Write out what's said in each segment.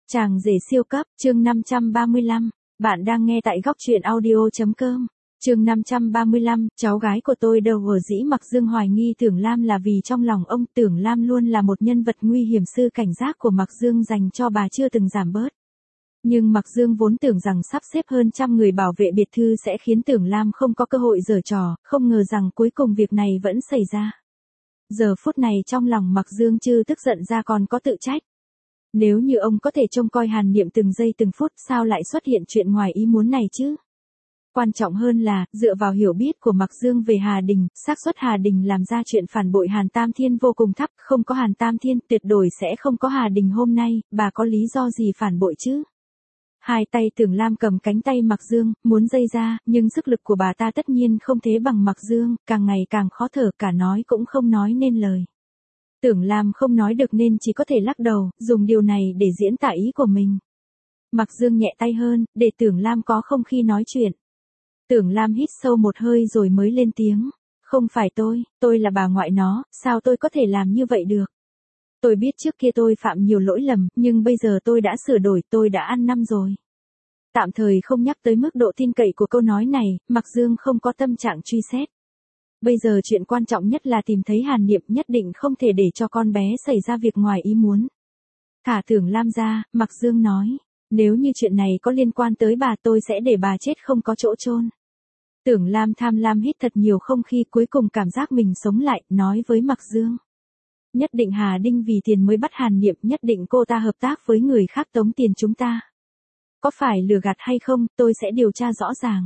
Chàng rể siêu cấp, chương 535. Bạn đang nghe tại góc truyện audio.com. Chương 535, cháu gái của tôi đâu ở dĩ Mặc Dương hoài nghi Tưởng Lam là vì trong lòng ông Tưởng Lam luôn là một nhân vật nguy hiểm, sự cảnh giác của Mặc Dương dành cho bà chưa từng giảm bớt. Nhưng Mặc Dương vốn tưởng rằng sắp xếp hơn trăm người bảo vệ biệt thự sẽ khiến Tưởng Lam không có cơ hội giở trò, không ngờ rằng cuối cùng việc này vẫn xảy ra. Giờ phút này trong lòng Mặc Dương chưa tức giận ra còn có tự trách. Nếu như ông có thể trông coi Hàn Niệm từng giây từng phút, sao lại xuất hiện chuyện ngoài ý muốn này chứ? Quan trọng hơn là, dựa vào hiểu biết của Mặc Dương về Hà Đình, xác suất Hà Đình làm ra chuyện phản bội Hàn Tam Thiên vô cùng thấp, không có Hàn Tam Thiên tuyệt đối sẽ không có Hà Đình hôm nay, bà có lý do gì phản bội chứ? Hai tay Tưởng Lam cầm cánh tay Mặc Dương, muốn giây ra, nhưng sức lực của bà ta tất nhiên không thế bằng Mặc Dương, càng ngày càng khó thở, cả nói cũng không nói nên lời. Tưởng Lam không nói được nên chỉ có thể lắc đầu, dùng điều này để diễn tả ý của mình. Mặc Dương nhẹ tay hơn, để Tưởng Lam có không khí nói chuyện. Tưởng Lam hít sâu một hơi rồi mới lên tiếng. Không phải tôi là bà ngoại nó, sao tôi có thể làm như vậy được? Tôi biết trước kia tôi phạm nhiều lỗi lầm, nhưng bây giờ tôi đã sửa đổi, tôi đã ăn năn rồi. Tạm thời không nhắc tới mức độ tin cậy của câu nói này, Mặc Dương không có tâm trạng truy xét. Bây giờ chuyện quan trọng nhất là tìm thấy Hàn Niệm, nhất định không thể để cho con bé xảy ra việc ngoài ý muốn. Thả Tưởng Lam ra, Mặc Dương nói, nếu như chuyện này có liên quan tới bà tôi sẽ để bà chết không có chỗ chôn. Tưởng Lam tham lam hít thật nhiều không khí, cuối cùng cảm giác mình sống lại, nói với Mặc Dương. Nhất định Hà Đinh vì tiền mới bắt Hàn Niệm, nhất định cô ta hợp tác với người khác tống tiền chúng ta. Có phải lừa gạt hay không, tôi sẽ điều tra rõ ràng.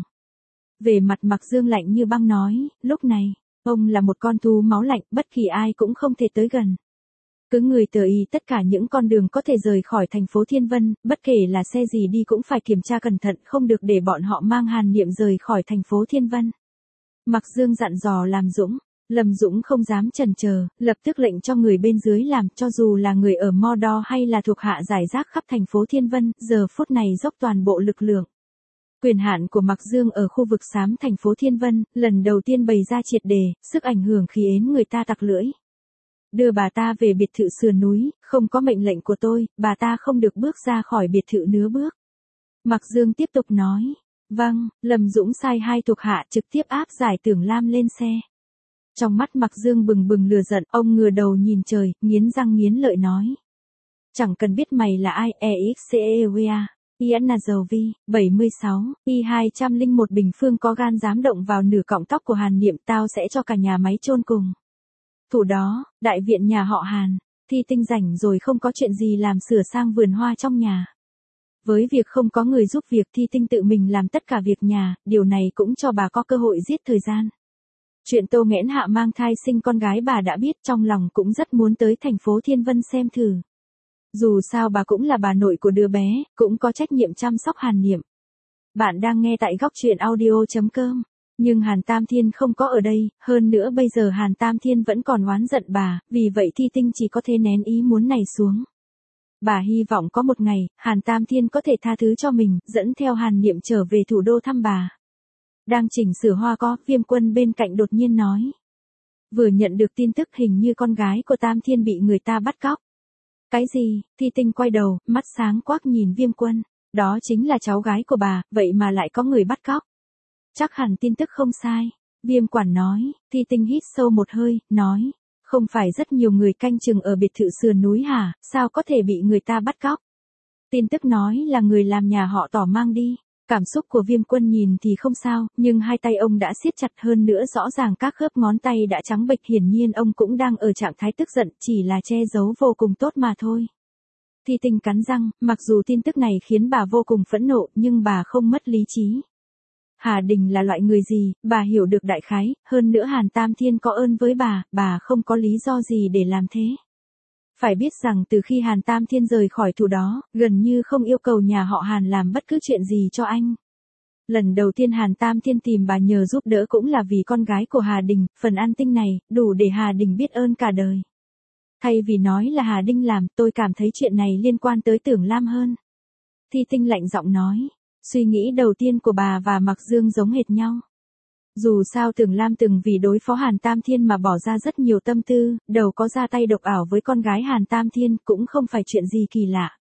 Về mặt Mặc Dương lạnh như băng nói, lúc này, ông là một con thú máu lạnh, bất kỳ ai cũng không thể tới gần. Cứ người tờ y tất cả những con đường có thể rời khỏi thành phố Thiên Vân, bất kể là xe gì đi cũng phải kiểm tra cẩn thận, không được để bọn họ mang Hàn Niệm rời khỏi thành phố Thiên Vân. Mặc Dương dặn dò Lâm Dũng. Lâm Dũng không dám chần chờ, lập tức lệnh cho người bên dưới làm, cho dù là người ở Mordor hay là thuộc hạ giải rác khắp thành phố Thiên Vân, giờ phút này dốc toàn bộ lực lượng. Quyền hạn của Mặc Dương ở khu vực xám thành phố Thiên Vân, lần đầu tiên bày ra triệt đề, sức ảnh hưởng khiến người ta tặc lưỡi. Đưa bà ta về biệt thự sườn núi, không có mệnh lệnh của tôi, bà ta không được bước ra khỏi biệt thự nửa bước. Mặc Dương tiếp tục nói, vâng, Lâm Dũng sai hai thuộc hạ trực tiếp áp giải Tưởng Lam lên xe. Trong mắt Mặc Dương bừng bừng lửa giận, ông ngửa đầu nhìn trời, nghiến răng nghiến lợi nói. Chẳng cần biết mày là ai, EXCEWA. Iana Dầu Vi, 76, I201 Bình Phương có gan dám động vào nửa cọng tóc của Hàn Niệm, tao sẽ cho cả nhà máy chôn cùng. Thủ đó, đại viện nhà họ Hàn, Thi Tinh rảnh rồi không có chuyện gì làm sửa sang vườn hoa trong nhà. Với việc không có người giúp việc, Thi Tinh tự mình làm tất cả việc nhà, điều này cũng cho bà có cơ hội giết thời gian. Chuyện Tô Nghẽn Hạ mang thai sinh con gái bà đã biết, trong lòng cũng rất muốn tới thành phố Thiên Vân xem thử. Dù sao bà cũng là bà nội của đứa bé, cũng có trách nhiệm chăm sóc Hàn Niệm. Bạn đang nghe tại góc truyện audio.com. Nhưng Hàn Tam Thiên không có ở đây, hơn nữa bây giờ Hàn Tam Thiên vẫn còn oán giận bà, vì vậy Thi Tinh chỉ có thể nén ý muốn này xuống. Bà hy vọng có một ngày, Hàn Tam Thiên có thể tha thứ cho mình, dẫn theo Hàn Niệm trở về thủ đô thăm bà. Đang chỉnh sửa hoa có, Viêm Quân bên cạnh đột nhiên nói. Vừa nhận được tin tức hình như con gái của Tam Thiên bị người ta bắt cóc. Cái gì? Thi Tinh quay đầu, mắt sáng quắc nhìn Viêm Quân. Đó chính là cháu gái của bà, vậy mà lại có người bắt cóc. Chắc hẳn tin tức không sai. Viêm Quản nói. Thi Tinh hít sâu một hơi, nói. Không phải rất nhiều người canh chừng ở biệt thự sườn núi hả, sao có thể bị người ta bắt cóc? Tin tức nói là người làm nhà họ Tỏ mang đi. Cảm xúc của Viêm Quân nhìn thì không sao, nhưng hai tay ông đã siết chặt, hơn nữa rõ ràng các khớp ngón tay đã trắng bệch, hiển nhiên ông cũng đang ở trạng thái tức giận, chỉ là che giấu vô cùng tốt mà thôi. Thi Tinh cắn răng, mặc dù tin tức này khiến bà vô cùng phẫn nộ, nhưng bà không mất lý trí. Hà Đình là loại người gì, bà hiểu được đại khái, hơn nữa Hàn Tam Thiên có ơn với bà không có lý do gì để làm thế. Phải biết rằng từ khi Hàn Tam Thiên rời khỏi thủ đó, gần như không yêu cầu nhà họ Hàn làm bất cứ chuyện gì cho anh. Lần đầu tiên Hàn Tam Thiên tìm bà nhờ giúp đỡ cũng là vì con gái của Hà Đình, phần ăn tinh này, đủ để Hà Đình biết ơn cả đời. Thay vì nói là Hà Đình làm, tôi cảm thấy chuyện này liên quan tới Tưởng Lam hơn. Thi Tinh lạnh giọng nói, suy nghĩ đầu tiên của bà và Mặc Dương giống hệt nhau. Dù sao Tưởng Lam từng vì đối phó Hàn Tam Thiên mà bỏ ra rất nhiều tâm tư, đầu có ra tay độc ảo với con gái Hàn Tam Thiên cũng không phải chuyện gì kỳ lạ.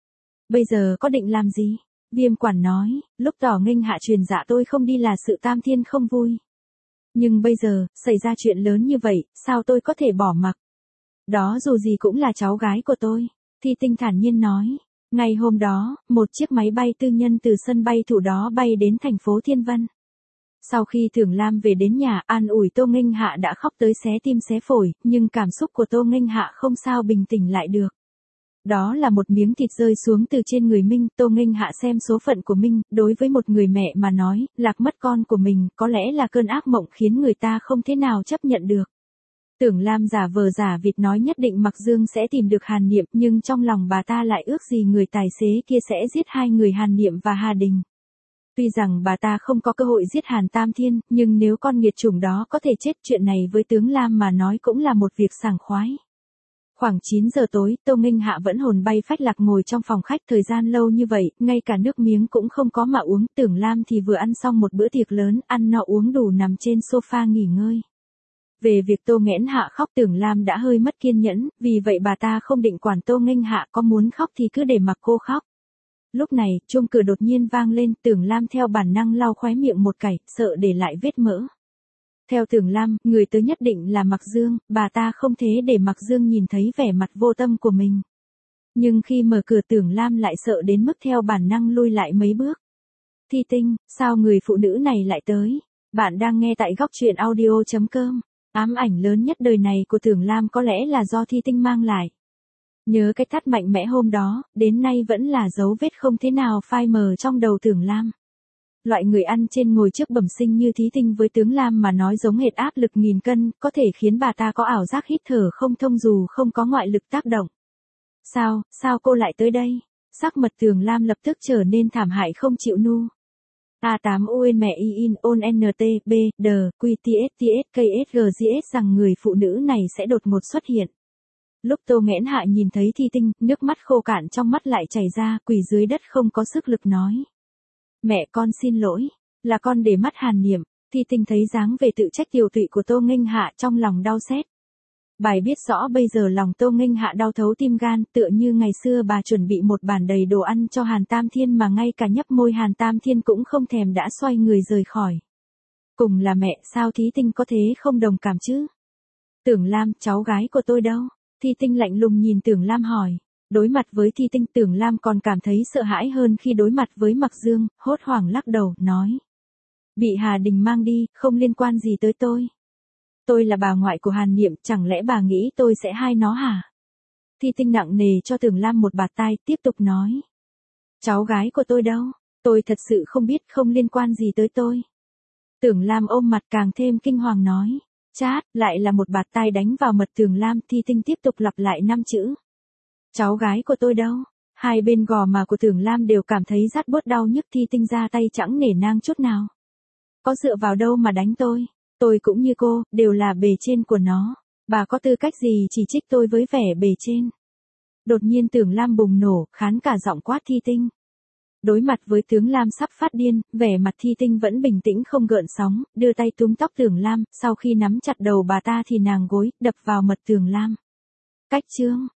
Bây giờ có định làm gì? Viêm quản nói, lúc tỏ nghênh hạ truyền dạ tôi không đi là sự tam thiên không vui. Nhưng bây giờ, xảy ra chuyện lớn như vậy, sao tôi có thể bỏ mặc? Đó dù gì cũng là cháu gái của tôi. Thi Tinh thản nhiên nói. Ngày hôm đó, một chiếc máy bay tư nhân từ sân bay thủ đó bay đến thành phố Thiên Vân. Sau khi Tưởng Lam về đến nhà an ủi Tô Nghênh Hạ đã khóc tới xé tim xé phổi, nhưng cảm xúc của Tô Nghênh Hạ không sao bình tĩnh lại được. Đó là một miếng thịt rơi xuống từ trên người Minh, Tô Nghênh Hạ xem số phận của Minh, đối với một người mẹ mà nói, lạc mất con của mình, có lẽ là cơn ác mộng khiến người ta không thể nào chấp nhận được. Tưởng Lam giả vờ giả vịt nói nhất định Mặc Dương sẽ tìm được Hàn Niệm, nhưng trong lòng bà ta lại ước gì người tài xế kia sẽ giết hai người Hàn Niệm và Hà Đình. Tuy rằng bà ta không có cơ hội giết Hàn Tam Thiên, nhưng nếu con nghiệt chủng đó có thể chết, chuyện này với tướng Lam mà nói cũng là một việc sảng khoái. Khoảng 9 giờ tối, Tô Nghênh Hạ vẫn hồn bay phách lạc ngồi trong phòng khách thời gian lâu như vậy, ngay cả nước miếng cũng không có mà uống. Tưởng Lam thì vừa ăn xong một bữa tiệc lớn, ăn no uống đủ nằm trên sofa nghỉ ngơi. Về việc Tô Nghẽn Hạ khóc, Tưởng Lam đã hơi mất kiên nhẫn, vì vậy bà ta không định quản Tô Nghênh Hạ có muốn khóc thì cứ để mặc cô khóc. Lúc này, chuông cửa đột nhiên vang lên, Tưởng Lam theo bản năng lau khóe miệng một cái, sợ để lại vết mỡ. Theo Tưởng Lam, người tới nhất định là Mặc Dương, bà ta không thế để Mặc Dương nhìn thấy vẻ mặt vô tâm của mình. Nhưng khi mở cửa Tưởng Lam lại sợ đến mức theo bản năng lui lại mấy bước. Thi Tinh, sao người phụ nữ này lại tới? Bạn đang nghe tại góc truyện audio.com. Ám ảnh lớn nhất đời này của Tưởng Lam có lẽ là do Thi Tinh mang lại. Nhớ cái tát mạnh mẽ hôm đó, đến nay vẫn là dấu vết không thế nào phai mờ trong đầu Tưởng Lam. Loại người ăn trên ngồi trước bẩm sinh như Thi Tinh với tướng Lam mà nói giống hệt áp lực 1000 cân, có thể khiến bà ta có ảo giác hít thở không thông dù không có ngoại lực tác động. Sao cô lại tới đây? Sắc mặt Tưởng Lam lập tức trở nên thảm hại không chịu nu. A8 UN mẹ in on NT B D QTSTS KSGGS rằng người phụ nữ này sẽ đột ngột xuất hiện. Lúc Tô Nghẽn Hạ nhìn thấy Thi Tinh, nước mắt khô cạn trong mắt lại chảy ra, quỳ dưới đất không có sức lực nói. Mẹ con xin lỗi, là con để mắt Hàn Niệm. Thi Tinh thấy dáng về tự trách tiều tụy của Tô Nghênh Hạ trong lòng đau xét. Bài biết rõ bây giờ lòng Tô Nghênh Hạ đau thấu tim gan, tựa như ngày xưa bà chuẩn bị một bàn đầy đồ ăn cho Hàn Tam Thiên mà ngay cả nhấp môi Hàn Tam Thiên cũng không thèm đã xoay người rời khỏi. Cùng là mẹ, sao Thi Tinh có thế không đồng cảm chứ? Tưởng Lam, cháu gái của tôi đâu? Thi Tinh lạnh lùng nhìn Tưởng Lam hỏi. Đối mặt với Thi Tinh, Tưởng Lam còn cảm thấy sợ hãi hơn khi đối mặt với Mặc Dương, hốt hoảng lắc đầu, nói. Bị Hà Đình mang đi, không liên quan gì tới tôi. Tôi là bà ngoại của Hàn Niệm, chẳng lẽ bà nghĩ tôi sẽ hai nó hả? Thi Tinh nặng nề cho Tưởng Lam một bạt tai, tiếp tục nói. Cháu gái của tôi đâu? Tôi thật sự không biết, không liên quan gì tới tôi. Tưởng Lam ôm mặt càng thêm kinh hoàng nói. Chát, lại là một bạt tai đánh vào mặt Tưởng Lam. Thi Tinh tiếp tục lặp lại 5 chữ. Cháu gái của tôi đâu? Hai bên gò má của Tưởng Lam đều cảm thấy rát buốt đau nhức. Thi Tinh ra tay chẳng nể nang chút nào. Có dựa vào đâu mà đánh tôi? Tôi cũng như cô, đều là bề trên của nó. Bà có tư cách gì chỉ trích tôi với vẻ bề trên? Đột nhiên Tưởng Lam bùng nổ, khán cả giọng quát Thi Tinh. Đối mặt với tướng Lam sắp phát điên, vẻ mặt Thi Tinh vẫn bình tĩnh không gợn sóng, đưa tay túm tóc Tưởng Lam, sau khi nắm chặt đầu bà ta thì nàng gối, đập vào mặt Tưởng Lam. Cách chương.